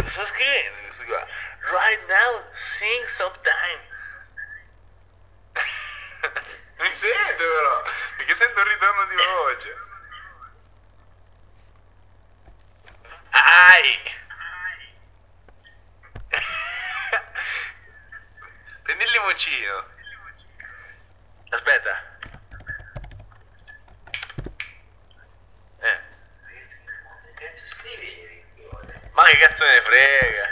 sto scrivendo questo qua. Right now, sing sometime. Mi sente però, perché sento un ritorno di voce. Ai! Prendi il limoncino. Aspetta. Ma che cazzo ne frega?